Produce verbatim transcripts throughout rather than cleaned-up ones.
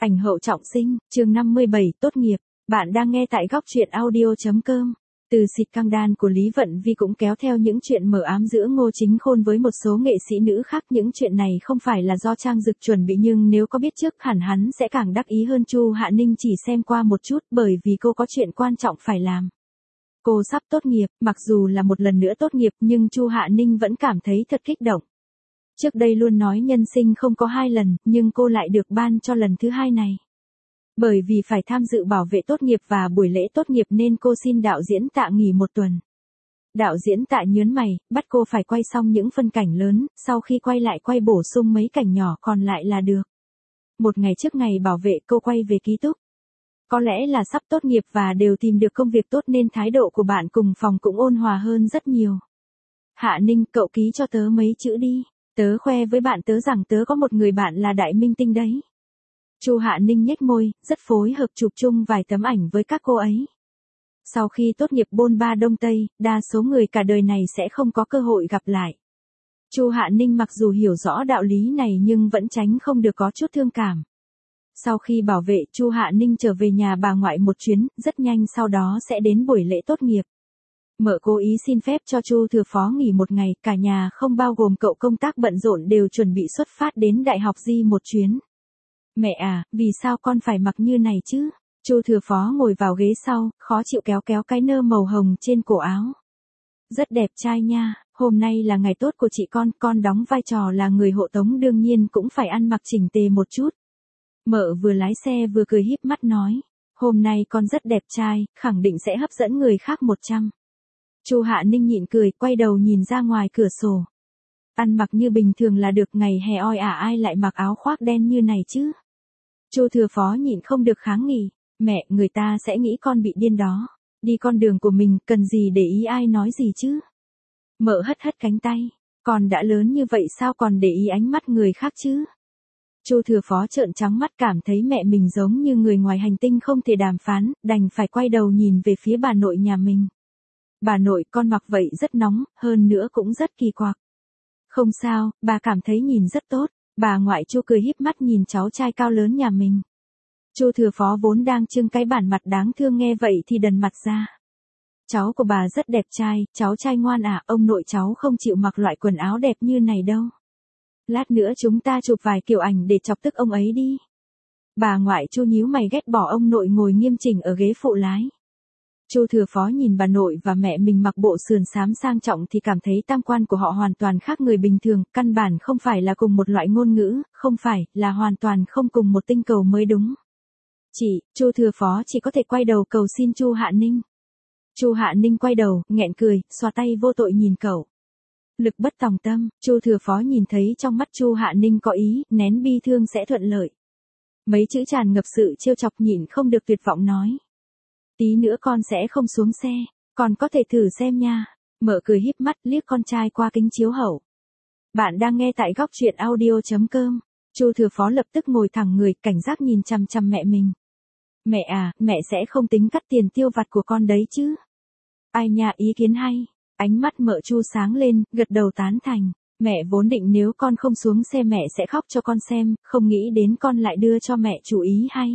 Ảnh hậu trọng sinh, chương năm mươi bảy, tốt nghiệp. Bạn đang nghe tại góc truyện audio.com. Từ xịt căng đan của Lý Vận Vi cũng kéo theo những chuyện mờ ám giữa Ngô Chính Khôn với một số nghệ sĩ nữ khác. Những chuyện này không phải là do Trang Dực chuẩn bị, nhưng nếu có biết trước hẳn hắn sẽ càng đắc ý hơn. Chu Hạ Ninh chỉ xem qua một chút bởi vì cô có chuyện quan trọng phải làm. Cô sắp tốt nghiệp, mặc dù là một lần nữa tốt nghiệp nhưng Chu Hạ Ninh vẫn cảm thấy thật kích động. Trước đây luôn nói nhân sinh không có hai lần, nhưng cô lại được ban cho lần thứ hai này. Bởi vì phải tham dự bảo vệ tốt nghiệp và buổi lễ tốt nghiệp nên cô xin đạo diễn Tạ nghỉ một tuần. Đạo diễn Tạ nhớn mày, bắt cô phải quay xong những phân cảnh lớn, sau khi quay lại quay bổ sung mấy cảnh nhỏ còn lại là được. Một ngày trước ngày bảo vệ cô quay về ký túc. Có lẽ là sắp tốt nghiệp và đều tìm được công việc tốt nên thái độ của bạn cùng phòng cũng ôn hòa hơn rất nhiều. Hạ Ninh, cậu ký cho tớ mấy chữ đi. Tớ khoe với bạn tớ rằng tớ có một người bạn là đại minh tinh đấy. Chu Hạ Ninh nhếch môi, rất phối hợp chụp chung vài tấm ảnh với các cô ấy. Sau khi tốt nghiệp bôn ba Đông Tây, đa số người cả đời này sẽ không có cơ hội gặp lại. Chu Hạ Ninh mặc dù hiểu rõ đạo lý này nhưng vẫn tránh không được có chút thương cảm. Sau khi bảo vệ, Chu Hạ Ninh trở về nhà bà ngoại một chuyến, rất nhanh sau đó sẽ đến buổi lễ tốt nghiệp. Mợ cố ý xin phép cho Chu Thừa Phó nghỉ một ngày, cả nhà không bao gồm cậu công tác bận rộn đều chuẩn bị xuất phát đến Đại học Di một chuyến. Mẹ à, vì sao con phải mặc như này chứ? Chu Thừa Phó ngồi vào ghế sau, khó chịu kéo kéo cái nơ màu hồng trên cổ áo. Rất đẹp trai nha, hôm nay là ngày tốt của chị con, con đóng vai trò là người hộ tống đương nhiên cũng phải ăn mặc chỉnh tề một chút. Mợ vừa lái xe vừa cười híp mắt nói, hôm nay con rất đẹp trai, khẳng định sẽ hấp dẫn người khác một trăm. Chu Hạ Ninh nhịn cười, quay đầu nhìn ra ngoài cửa sổ. Ăn mặc như bình thường là được, ngày hè oi ả ai lại mặc áo khoác đen như này chứ? Chu Thừa Phó nhịn không được kháng nghị, mẹ, người ta sẽ nghĩ con bị điên đó. Đi con đường của mình, cần gì để ý ai nói gì chứ? Mợ hất hất cánh tay, con đã lớn như vậy sao còn để ý ánh mắt người khác chứ? Chu Thừa Phó trợn trắng mắt, cảm thấy mẹ mình giống như người ngoài hành tinh không thể đàm phán, đành phải quay đầu nhìn về phía bà nội nhà mình. Bà nội, con mặc vậy rất nóng, hơn nữa cũng rất kỳ quặc. Không sao, bà cảm thấy nhìn rất tốt. Bà ngoại Chu cười híp mắt nhìn cháu trai cao lớn nhà mình. Chu Thừa Phó vốn đang trưng cái bản mặt đáng thương nghe vậy thì đần mặt ra. Cháu của bà rất đẹp trai, cháu trai ngoan à, ông nội cháu không chịu mặc loại quần áo đẹp như này đâu. Lát nữa chúng ta chụp vài kiểu ảnh để chọc tức ông ấy đi. Bà ngoại Chu nhíu mày ghét bỏ ông nội ngồi nghiêm chỉnh ở ghế phụ lái. Chu Thừa Phó nhìn bà nội và mẹ mình mặc bộ sườn xám sang trọng thì cảm thấy tam quan của họ hoàn toàn khác người bình thường, căn bản không phải là cùng một loại ngôn ngữ, không phải, là hoàn toàn không cùng một tinh cầu mới đúng. Chị, Chu Thừa Phó chỉ có thể quay đầu cầu xin Chu Hạ Ninh. Chu Hạ Ninh quay đầu, nghẹn cười, xoa tay vô tội nhìn cậu. Lực bất tòng tâm, Chu Thừa Phó nhìn thấy trong mắt Chu Hạ Ninh có ý, nén bi thương sẽ thuận lợi. Mấy chữ tràn ngập sự trêu chọc, nhịn không được tuyệt vọng nói. Tí nữa con sẽ không xuống xe, con có thể thử xem nha. Mợ cười híp mắt liếc con trai qua kính chiếu hậu. Bạn đang nghe tại góc truyện audio.com. Chu Thừa Phó lập tức ngồi thẳng người, cảnh giác nhìn chằm chằm mẹ mình. Mẹ à, mẹ sẽ không tính cắt tiền tiêu vặt của con đấy chứ? Ai nha, ý kiến hay. Ánh mắt mợ Chu sáng lên, gật đầu tán thành. Mẹ vốn định nếu con không xuống xe mẹ sẽ khóc cho con xem, không nghĩ đến con lại đưa cho mẹ chủ ý hay.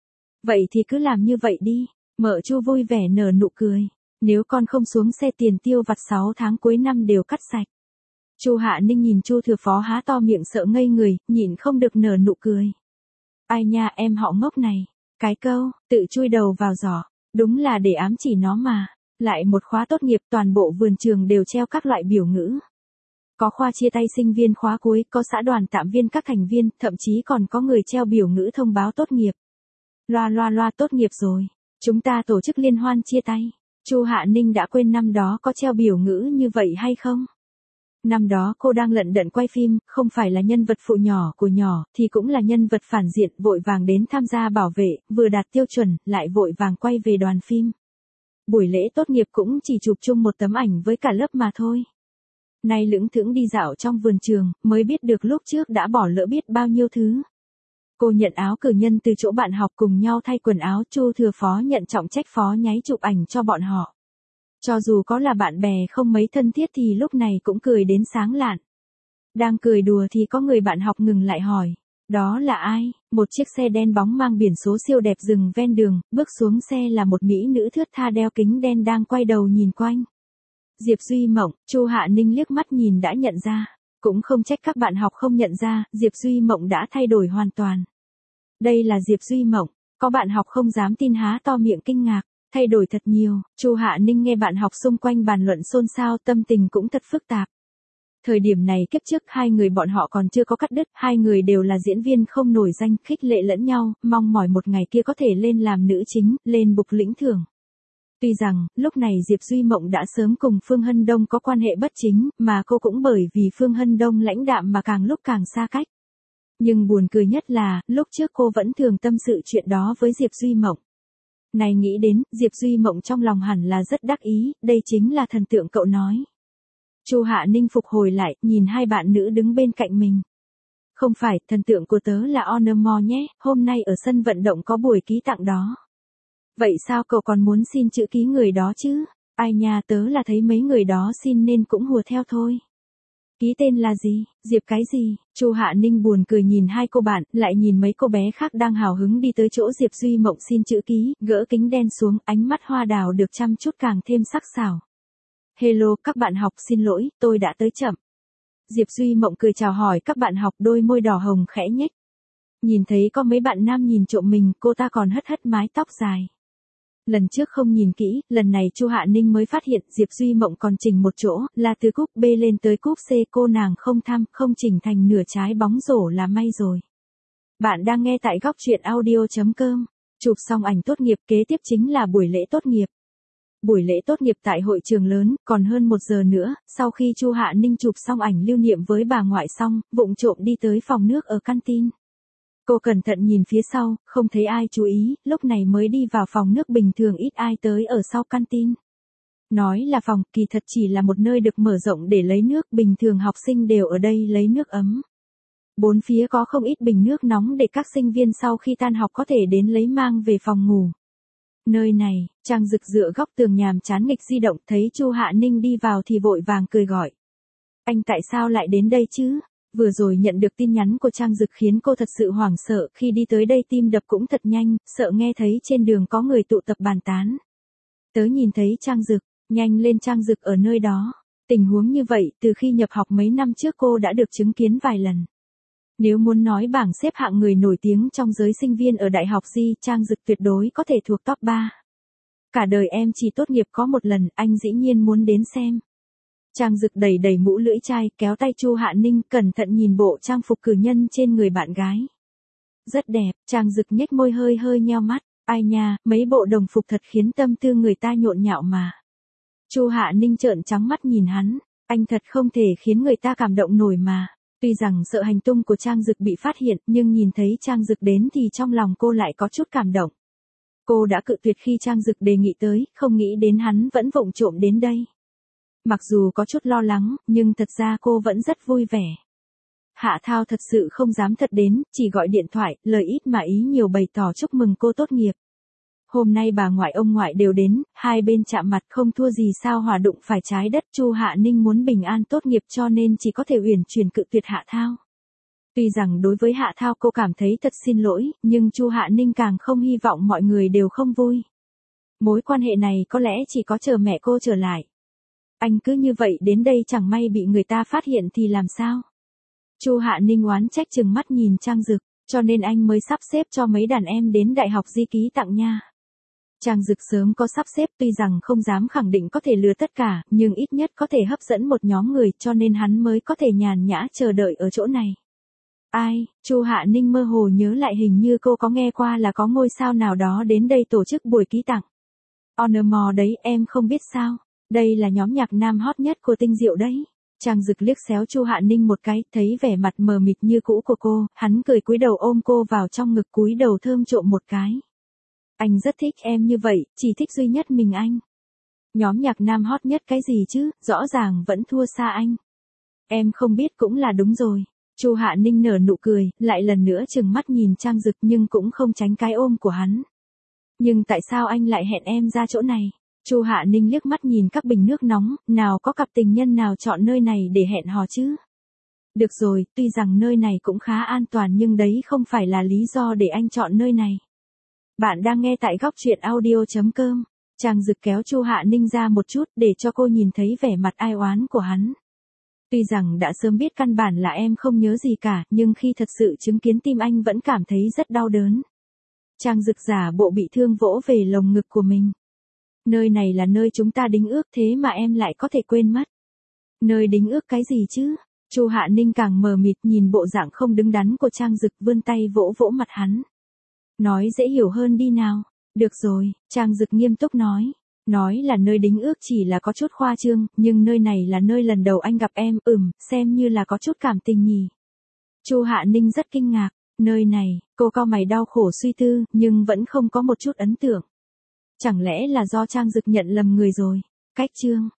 Vậy thì cứ làm như vậy đi. Mợ Chu vui vẻ nở nụ cười. Nếu con không xuống xe tiền tiêu vặt sáu tháng cuối năm đều cắt sạch. Chu Hạ Ninh nhìn Chu Thừa Phó há to miệng sợ ngây người, nhịn không được nở nụ cười. Ai nha, em họ ngốc này. Cái câu, tự chui đầu vào giỏ, đúng là để ám chỉ nó mà. Lại một khóa tốt nghiệp, toàn bộ vườn trường đều treo các loại biểu ngữ. Có khoa chia tay sinh viên khóa cuối, có xã đoàn tạm viên các thành viên, thậm chí còn có người treo biểu ngữ thông báo tốt nghiệp. Loa loa loa, tốt nghiệp rồi. Chúng ta tổ chức liên hoan chia tay. Chu Hạ Ninh đã quên năm đó có treo biểu ngữ như vậy hay không? Năm đó cô đang lận đận quay phim, không phải là nhân vật phụ nhỏ của nhỏ, thì cũng là nhân vật phản diện, vội vàng đến tham gia bảo vệ, vừa đạt tiêu chuẩn, lại vội vàng quay về đoàn phim. Buổi lễ tốt nghiệp cũng chỉ chụp chung một tấm ảnh với cả lớp mà thôi. Nay lững thững đi dạo trong vườn trường, mới biết được lúc trước đã bỏ lỡ biết bao nhiêu thứ. Cô nhận áo cử nhân từ chỗ bạn học cùng nhau thay quần áo, Chu Thừa Phó nhận trọng trách phó nháy chụp ảnh cho bọn họ. Cho dù có là bạn bè không mấy thân thiết thì lúc này cũng cười đến sáng lạn. Đang cười đùa thì có người bạn học ngừng lại hỏi. Đó là ai? Một chiếc xe đen bóng mang biển số siêu đẹp dừng ven đường, bước xuống xe là một mỹ nữ thướt tha đeo kính đen đang quay đầu nhìn quanh. Diệp Duy Mộng, Chu Hạ Ninh liếc mắt nhìn đã nhận ra. Cũng không trách các bạn học không nhận ra, Diệp Duy Mộng đã thay đổi hoàn toàn. Đây là Diệp Duy Mộng, có bạn học không dám tin há to miệng kinh ngạc, thay đổi thật nhiều. Chu Hạ Ninh nghe bạn học xung quanh bàn luận xôn xao, tâm tình cũng thật phức tạp. Thời điểm này kiếp trước hai người bọn họ còn chưa có cắt đứt, hai người đều là diễn viên không nổi danh, khích lệ lẫn nhau, mong mỏi một ngày kia có thể lên làm nữ chính, lên bục lĩnh thưởng. Tuy rằng, lúc này Diệp Duy Mộng đã sớm cùng Phương Hân Đông có quan hệ bất chính, mà cô cũng bởi vì Phương Hân Đông lãnh đạm mà càng lúc càng xa cách. Nhưng buồn cười nhất là, lúc trước cô vẫn thường tâm sự chuyện đó với Diệp Duy Mộng. Này nghĩ đến, Diệp Duy Mộng trong lòng hẳn là rất đắc ý, đây chính là thần tượng cậu nói. Chu Hạ Ninh phục hồi lại, nhìn hai bạn nữ đứng bên cạnh mình. Không phải, thần tượng của tớ là Honor More nhé, hôm nay ở sân vận động có buổi ký tặng đó. Vậy sao cậu còn muốn xin chữ ký người đó chứ? Ai nha, tớ là thấy mấy người đó xin nên cũng hùa theo thôi. Ký tên là gì? Diệp cái gì? Chu Hạ Ninh buồn cười nhìn hai cô bạn, lại nhìn mấy cô bé khác đang hào hứng đi tới chỗ Diệp Duy Mộng xin chữ ký, gỡ kính đen xuống, ánh mắt hoa đào được chăm chút càng thêm sắc sảo. Hello, các bạn học, xin lỗi, tôi đã tới chậm. Diệp Duy Mộng cười chào hỏi các bạn học, đôi môi đỏ hồng khẽ nhếch. Nhìn thấy có mấy bạn nam nhìn trộm mình, cô ta còn hất hất mái tóc dài. Lần trước không nhìn kỹ, lần này Chu Hạ Ninh mới phát hiện Diệp Duy Mộng còn chỉnh một chỗ, là từ cúp B lên tới cúp C, cô nàng không tham, không chỉnh thành nửa trái bóng rổ là may rồi. Bạn đang nghe tại góc truyện audio chấm com. Chụp xong ảnh tốt nghiệp, kế tiếp chính là buổi lễ tốt nghiệp. Buổi lễ tốt nghiệp tại hội trường lớn, còn hơn một giờ nữa, sau khi Chu Hạ Ninh chụp xong ảnh lưu niệm với bà ngoại xong, vụng trộm đi tới phòng nước ở canteen. Cô cẩn thận nhìn phía sau, không thấy ai chú ý, lúc này mới đi vào phòng nước, bình thường ít ai tới ở sau canteen. Nói là phòng, kỳ thật chỉ là một nơi được mở rộng để lấy nước, bình thường học sinh đều ở đây lấy nước ấm. Bốn phía có không ít bình nước nóng để các sinh viên sau khi tan học có thể đến lấy mang về phòng ngủ. Nơi này, Trang Dực dựa góc tường nhàm chán nghịch di động, thấy Chu Hạ Ninh đi vào thì vội vàng cười gọi. Anh tại sao lại đến đây chứ? Vừa rồi nhận được tin nhắn của Trang Dực khiến cô thật sự hoảng sợ, khi đi tới đây tim đập cũng thật nhanh, sợ nghe thấy trên đường có người tụ tập bàn tán. Tớ nhìn thấy Trang Dực, nhanh lên, Trang Dực ở nơi đó. Tình huống như vậy, từ khi nhập học mấy năm trước cô đã được chứng kiến vài lần. Nếu muốn nói bảng xếp hạng người nổi tiếng trong giới sinh viên ở đại học Di, Trang Dực tuyệt đối có thể thuộc top ba. Cả đời em chỉ tốt nghiệp có một lần, anh dĩ nhiên muốn đến xem. Trang Dực đẩy đẩy mũ lưỡi chai, kéo tay Chu Hạ Ninh, cẩn thận nhìn bộ trang phục cử nhân trên người bạn gái. Rất đẹp, Trang Dực nhếch môi hơi hơi nheo mắt, ai nha, mấy bộ đồng phục thật khiến tâm tư người ta nhộn nhạo mà. Chu Hạ Ninh trợn trắng mắt nhìn hắn, anh thật không thể khiến người ta cảm động nổi mà. Tuy rằng sợ hành tung của Trang Dực bị phát hiện, nhưng nhìn thấy Trang Dực đến thì trong lòng cô lại có chút cảm động. Cô đã cự tuyệt khi Trang Dực đề nghị tới, không nghĩ đến hắn vẫn vụng trộm đến đây. Mặc dù có chút lo lắng, nhưng thật ra cô vẫn rất vui vẻ. Hạ Thao thật sự không dám thật đến, chỉ gọi điện thoại, lời ít mà ý nhiều bày tỏ chúc mừng cô tốt nghiệp. Hôm nay bà ngoại ông ngoại đều đến, hai bên chạm mặt không thua gì sao hỏa đụng phải trái đất. Chu Hạ Ninh muốn bình an tốt nghiệp cho nên chỉ có thể uyển chuyển cự tuyệt Hạ Thao. Tuy rằng đối với Hạ Thao cô cảm thấy thật xin lỗi, nhưng Chu Hạ Ninh càng không hy vọng mọi người đều không vui. Mối quan hệ này có lẽ chỉ có chờ mẹ cô trở lại. Anh cứ như vậy đến đây chẳng may bị người ta phát hiện thì làm sao? Chu Hạ Ninh oán trách chừng mắt nhìn Trang Dực, cho nên anh mới sắp xếp cho mấy đàn em đến đại học Di ký tặng nha. Trang Dực sớm có sắp xếp, tuy rằng không dám khẳng định có thể lừa tất cả, nhưng ít nhất có thể hấp dẫn một nhóm người, cho nên hắn mới có thể nhàn nhã chờ đợi ở chỗ này. Ai? Chu Hạ Ninh mơ hồ nhớ lại, hình như cô có nghe qua là có ngôi sao nào đó đến đây tổ chức buổi ký tặng. Honor More đấy, em không biết sao? Đây là nhóm nhạc nam hot nhất của Tinh Diệu đấy. Trang Dực liếc xéo Chu Hạ Ninh một cái, thấy vẻ mặt mờ mịt như cũ của cô, hắn cười cúi đầu ôm cô vào trong ngực, cúi đầu thơm trộm một cái. Anh rất thích em như vậy, chỉ thích duy nhất mình anh. Nhóm nhạc nam hot nhất cái gì chứ, rõ ràng vẫn thua xa anh. Em không biết cũng là đúng rồi. Chu Hạ Ninh nở nụ cười, lại lần nữa trừng mắt nhìn Trang Dực nhưng cũng không tránh cái ôm của hắn. Nhưng tại sao anh lại hẹn em ra chỗ này? Chu Hạ Ninh liếc mắt nhìn các bình nước nóng, nào có cặp tình nhân nào chọn nơi này để hẹn hò chứ? Được rồi, tuy rằng nơi này cũng khá an toàn nhưng đấy không phải là lý do để anh chọn nơi này. Bạn đang nghe tại góc truyện audio.com. Trang Dực kéo Chu Hạ Ninh ra một chút để cho cô nhìn thấy vẻ mặt ai oán của hắn. Tuy rằng đã sớm biết căn bản là em không nhớ gì cả, nhưng khi thật sự chứng kiến tim anh vẫn cảm thấy rất đau đớn. Trang Dực giả bộ bị thương vỗ về lồng ngực của mình. Nơi này là nơi chúng ta đính ước thế mà em lại có thể quên mất. Nơi đính ước cái gì chứ? Chu Hạ Ninh càng mờ mịt nhìn bộ dạng không đứng đắn của Trang Dực, vươn tay vỗ vỗ mặt hắn. Nói dễ hiểu hơn đi nào. Được rồi, Trang Dực nghiêm túc nói. Nói là nơi đính ước chỉ là có chút khoa trương, nhưng nơi này là nơi lần đầu anh gặp em, ừm, xem như là có chút cảm tình nhỉ. Chu Hạ Ninh rất kinh ngạc. Nơi này, cô cau mày đau khổ suy tư, nhưng vẫn không có một chút ấn tượng. Chẳng lẽ là do Trang Dực nhận lầm người rồi? Cách chương.